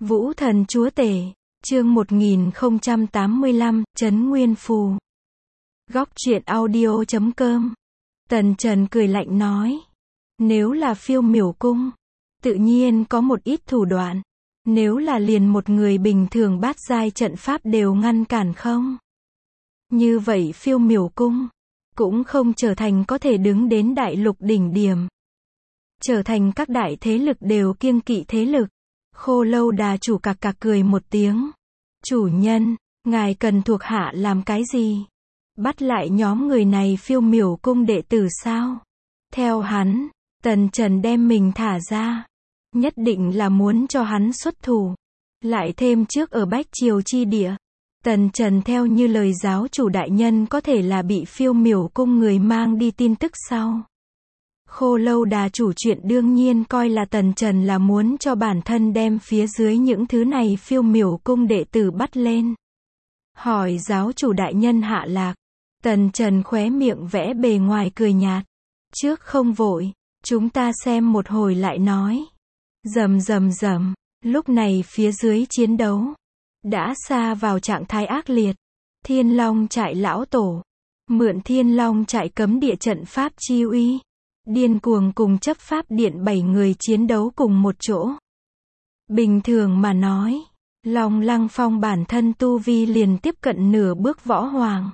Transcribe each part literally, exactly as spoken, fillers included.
Vũ thần chúa tể, chương một nghìn không trăm tám mươi lăm, Trấn Nguyên Phù. Góc truyện audio chấm com. Tần Trần cười lạnh nói. Nếu là Phiêu Miểu Cung, tự nhiên có một ít thủ đoạn. Nếu là liền một người bình thường bát giai trận pháp đều ngăn cản không? Như vậy Phiêu Miểu Cung cũng không trở thành có thể đứng đến đại lục đỉnh điểm. Trở thành các đại thế lực đều kiêng kỵ thế lực. Khô Lâu Đà chủ cặc cặc cười một tiếng. Chủ nhân, ngài cần thuộc hạ làm cái gì? Bắt lại nhóm người này Phiêu Miểu Cung đệ tử sao? Theo hắn, Tần Trần đem mình thả ra. Nhất định là muốn cho hắn xuất thủ. Lại thêm trước ở Bách Triều chi địa. Tần Trần theo như lời giáo chủ đại nhân có thể là bị Phiêu Miểu Cung người mang đi tin tức sau. Khô Lâu Đà chủ chuyện đương nhiên coi là Tần Trần là muốn cho bản thân đem phía dưới những thứ này Phiêu Miểu Cung đệ tử bắt lên. Hỏi giáo chủ đại nhân hạ lạc. Tần Trần khóe miệng vẽ bề ngoài cười nhạt. Trước không vội, chúng ta xem một hồi lại nói. Rầm rầm rầm, lúc này phía dưới chiến đấu đã xa vào trạng thái ác liệt. Thiên Long trại lão tổ mượn Thiên Long trại cấm địa trận pháp chi uy, điên cuồng cùng chấp pháp điện bảy người chiến đấu cùng một chỗ. Bình thường mà nói, Long Lăng Phong bản thân tu vi liền tiếp cận nửa bước võ hoàng.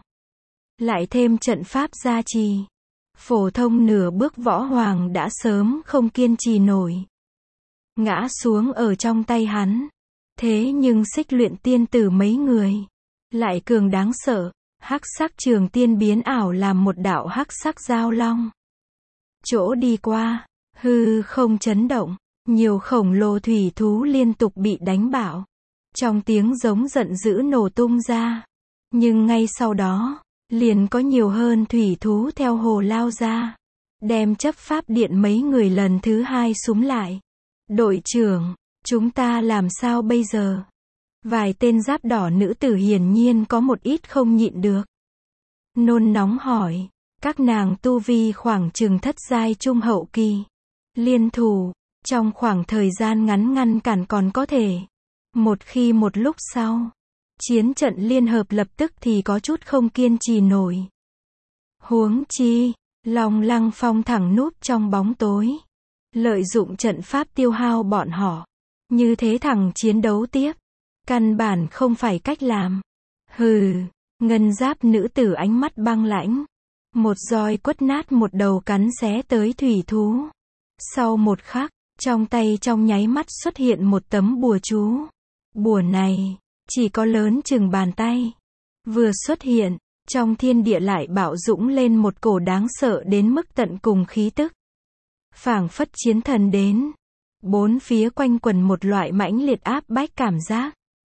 Lại thêm trận pháp gia trì, phổ thông nửa bước võ hoàng đã sớm không kiên trì nổi. Ngã xuống ở trong tay hắn. Thế nhưng Xích Luyện tiên tử mấy người lại cường đáng sợ. Hắc sắc trường tiên biến ảo làm một đạo hắc sắc giao long. Chỗ đi qua, hư không chấn động, nhiều khổng lồ thủy thú liên tục bị đánh bạo. Trong tiếng giống giận dữ nổ tung ra. Nhưng ngay sau đó, liền có nhiều hơn thủy thú theo hồ lao ra. Đem chấp pháp điện mấy người lần thứ hai súm lại. Đội trưởng, chúng ta làm sao bây giờ? Vài tên giáp đỏ nữ tử hiển nhiên có một ít không nhịn được. Nôn nóng hỏi. Các nàng tu vi khoảng chừng thất giai trung hậu kỳ. Liên thủ, trong khoảng thời gian ngắn ngăn cản còn có thể. Một khi một lúc sau, chiến trận liên hợp lập tức thì có chút không kiên trì nổi. Huống chi, Long Lăng Phong thẳng núp trong bóng tối. Lợi dụng trận pháp tiêu hao bọn họ. Như thế thẳng chiến đấu tiếp. Căn bản không phải cách làm. Hừ, ngân giáp nữ tử ánh mắt băng lãnh. Một roi quất nát một đầu cắn xé tới thủy thú. Sau một khắc, trong tay trong nháy mắt xuất hiện một tấm bùa chú. Bùa này, chỉ có lớn chừng bàn tay. Vừa xuất hiện, trong thiên địa lại bạo dũng lên một cổ đáng sợ đến mức tận cùng khí tức. Phảng phất chiến thần đến. Bốn phía quanh quần một loại mãnh liệt áp bách cảm giác.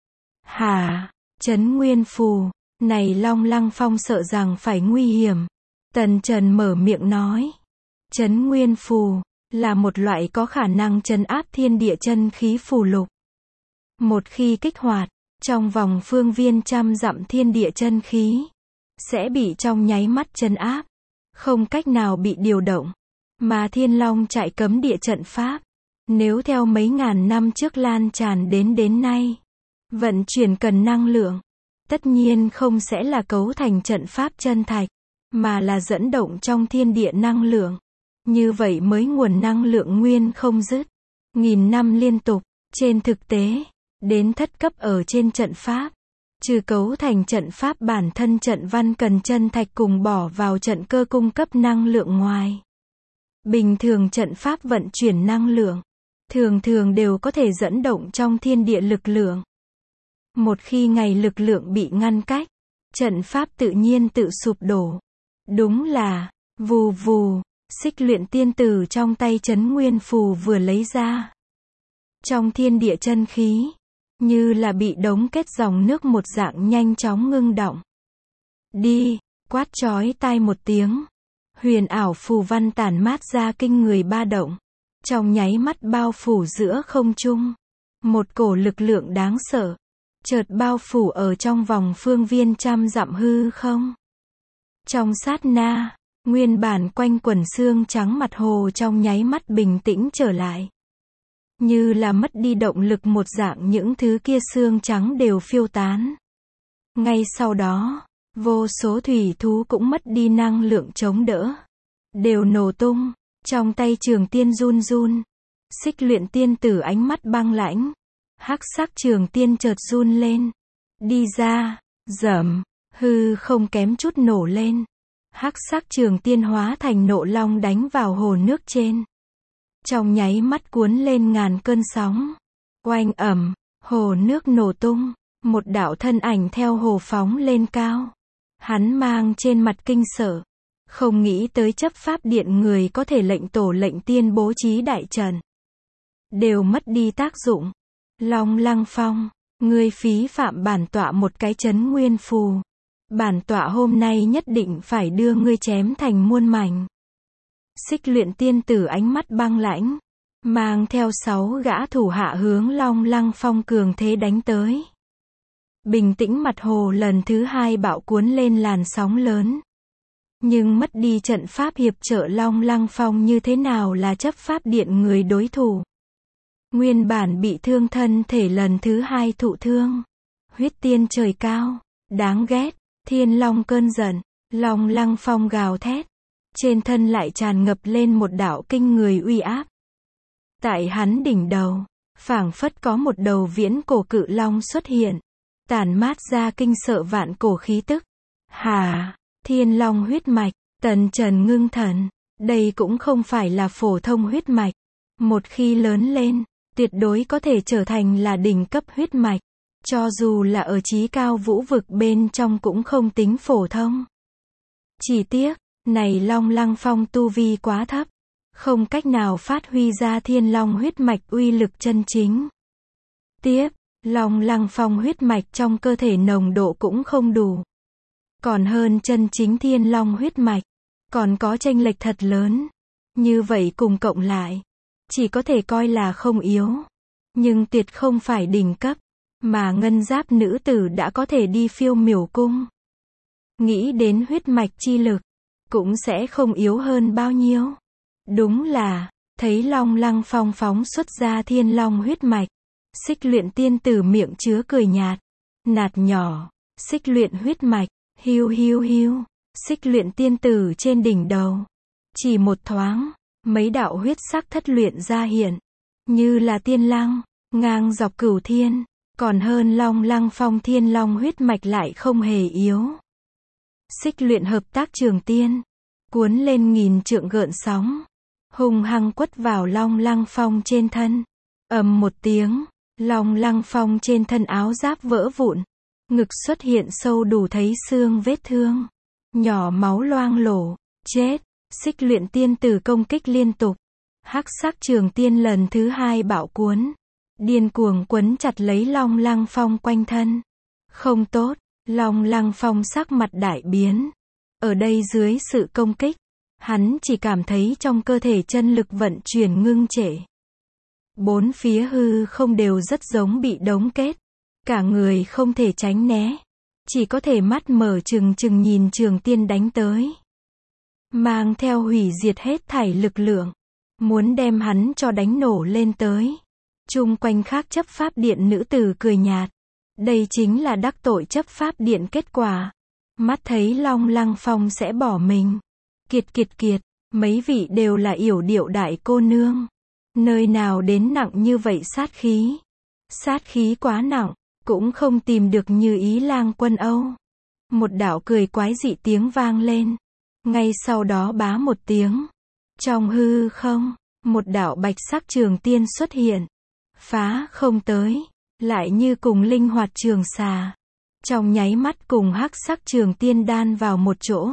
Hà, Trấn Nguyên Phù, này Long Lăng Phong sợ rằng phải nguy hiểm. Tần Trần mở miệng nói. Trấn Nguyên Phù là một loại có khả năng trấn áp thiên địa chân khí phù lục. Một khi kích hoạt, trong vòng phương viên trăm dặm thiên địa chân khí sẽ bị trong nháy mắt trấn áp, không cách nào bị điều động. Mà Thiên Long trại cấm địa trận pháp, nếu theo mấy ngàn năm trước lan tràn đến đến nay, vận chuyển cần năng lượng, tất nhiên không sẽ là cấu thành trận pháp chân thạch, mà là dẫn động trong thiên địa năng lượng. Như vậy mới nguồn năng lượng nguyên không dứt. Nghìn năm liên tục, trên thực tế, đến thất cấp ở trên trận pháp. Trừ cấu thành trận pháp bản thân trận văn cần chân thạch cùng bỏ vào trận cơ cung cấp năng lượng ngoài. Bình thường trận pháp vận chuyển năng lượng, thường thường đều có thể dẫn động trong thiên địa lực lượng. Một khi ngày lực lượng bị ngăn cách, trận pháp tự nhiên tự sụp đổ. Đúng là, vù vù, Xích Luyện tiên tử trong tay Trấn Nguyên Phù vừa lấy ra. Trong thiên địa chân khí, như là bị đống kết dòng nước một dạng nhanh chóng ngưng động. Đi, quát chói tai một tiếng. Huyền ảo phù văn tản mát ra kinh người ba động. Trong nháy mắt bao phủ giữa không trung. Một cổ lực lượng đáng sợ. Chợt bao phủ ở trong vòng phương viên trăm dặm hư không. Trong sát na, nguyên bản quanh quần xương trắng mặt hồ trong nháy mắt bình tĩnh trở lại. Như là mất đi động lực một dạng, những thứ kia xương trắng đều phiêu tán. Ngay sau đó, vô số thủy thú cũng mất đi năng lượng chống đỡ. Đều nổ tung, trong tay Trường Tiên run run. Xích Luyện Tiên Tử ánh mắt băng lãnh. Hắc sắc Trường Tiên chợt run lên. Đi ra, rầm, hư không kém chút nổ lên. Hắc sắc Trường Tiên hóa thành nộ long đánh vào hồ nước trên. Trong nháy mắt cuốn lên ngàn cơn sóng. Oanh ầm, hồ nước nổ tung. Một đạo thân ảnh theo hồ phóng lên cao. Hắn mang trên mặt kinh sợ. Không nghĩ tới chấp pháp điện người có thể lệnh tổ lệnh tiên bố trí đại trận. Đều mất đi tác dụng. Long Lăng Phong, ngươi phí phạm bản tọa một cái chấn nguyên phù. Bản tọa hôm nay nhất định phải đưa ngươi chém thành muôn mảnh. Xích Luyện Tiên Tử ánh mắt băng lãnh. Mang theo sáu gã thủ hạ hướng Long Lăng Phong cường thế đánh tới. Bình tĩnh mặt hồ lần thứ hai bạo cuốn lên làn sóng lớn. Nhưng mất đi trận pháp hiệp trợ, Long Lăng Phong như thế nào là chấp pháp điện người đối thủ. Nguyên bản bị thương thân thể lần thứ hai thụ thương. Huyết tiên trời cao, đáng ghét, thiên long cơn giận, Long Lăng Phong gào thét. Trên thân lại tràn ngập lên một đạo kinh người uy áp. Tại hắn đỉnh đầu, phảng phất có một đầu viễn cổ cự long xuất hiện. Tản mát ra kinh sợ vạn cổ khí tức. Hà, thiên long huyết mạch, Tần Trần ngưng thần. Đây cũng không phải là phổ thông huyết mạch. Một khi lớn lên, tuyệt đối có thể trở thành là đỉnh cấp huyết mạch. Cho dù là ở chí cao vũ vực bên trong cũng không tính phổ thông. Chỉ tiếc, này Long Lăng Phong tu vi quá thấp. Không cách nào phát huy ra thiên long huyết mạch uy lực chân chính. Tiếp, Long Lăng Phong huyết mạch trong cơ thể nồng độ cũng không đủ. Còn hơn chân chính thiên long huyết mạch. Còn có chênh lệch thật lớn. Như vậy cùng cộng lại, chỉ có thể coi là không yếu. Nhưng tuyệt không phải đỉnh cấp. Mà ngân giáp nữ tử đã có thể đi Phiêu Miểu Cung. Nghĩ đến huyết mạch chi lực, cũng sẽ không yếu hơn bao nhiêu. Đúng là, thấy Long Lăng Phong phóng xuất ra thiên long huyết mạch. Xích Luyện Tiên Tử miệng chứa cười nhạt. Nạt nhỏ, xích luyện huyết mạch, hiu hiu hiu. Xích Luyện Tiên Tử trên đỉnh đầu. Chỉ một thoáng, mấy đạo huyết sắc thất luyện ra hiện. Như là tiên lăng, ngang dọc cửu thiên. Còn hơn Long Lăng Phong thiên long huyết mạch lại không hề yếu. Xích luyện hợp tác Trường Tiên. Cuốn lên nghìn trượng gợn sóng. Hung hăng quất vào Long Lăng Phong trên thân. Ầm một tiếng. Long Lăng Phong trên thân áo giáp vỡ vụn. Ngực xuất hiện sâu đủ thấy xương vết thương. Nhỏ máu loang lổ. Chết. Xích Luyện Tiên Tử công kích liên tục. Hắc sắc Trường Tiên lần thứ hai bạo cuốn. Điên cuồng quấn chặt lấy Long Lăng Phong quanh thân. Không tốt. Long Lăng Phong sắc mặt đại biến. Ở đây dưới sự công kích, hắn chỉ cảm thấy trong cơ thể chân lực vận chuyển ngưng trệ. Bốn phía hư không đều rất giống bị đóng kết. Cả người không thể tránh né. Chỉ có thể mắt mở trừng trừng nhìn Trường Tiên đánh tới. Mang theo hủy diệt hết thảy lực lượng. Muốn đem hắn cho đánh nổ lên tới. Chung quanh khác chấp pháp điện nữ tử cười nhạt. Đây chính là đắc tội chấp pháp điện kết quả. Mắt thấy Long Lăng Phong sẽ bỏ mình. Kiệt kiệt kiệt, mấy vị đều là yểu điệu đại cô nương. Nơi nào đến nặng như vậy sát khí. Sát khí quá nặng, cũng không tìm được Như Ý Lang Quân Âu. Một đạo cười quái dị tiếng vang lên. Ngay sau đó bá một tiếng. Trong hư không, một đạo bạch sắc Trường Tiên xuất hiện. Phá không tới, lại như cùng linh hoạt trường xà. Trong nháy mắt cùng hắc sắc Trường Tiên đan vào một chỗ.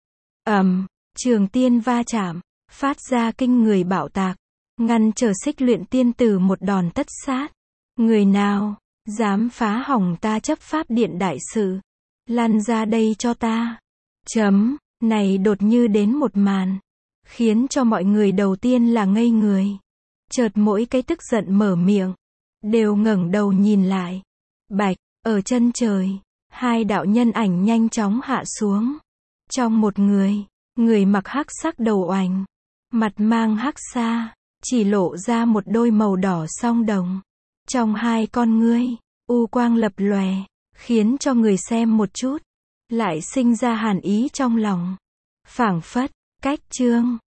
Ầm, Trường Tiên va chạm, phát ra kinh người bạo tạc, ngăn trở Xích Luyện Tiên Tử một đòn tất sát. Người nào dám phá hỏng ta chấp pháp điện đại sự, lăn ra đây cho ta. Chấm, này đột như đến một màn, khiến cho mọi người đầu tiên là ngây người. Chợt mỗi cái tức giận mở miệng, đều ngẩng đầu nhìn lại. Bạch, ở chân trời, hai đạo nhân ảnh nhanh chóng hạ xuống. Trong một người, người mặc hắc sắc đầu oành, mặt mang hắc sa, chỉ lộ ra một đôi màu đỏ song đồng. Trong hai con ngươi, u quang lập lòe, khiến cho người xem một chút lại sinh ra hàn ý trong lòng. Phảng phất, cách chương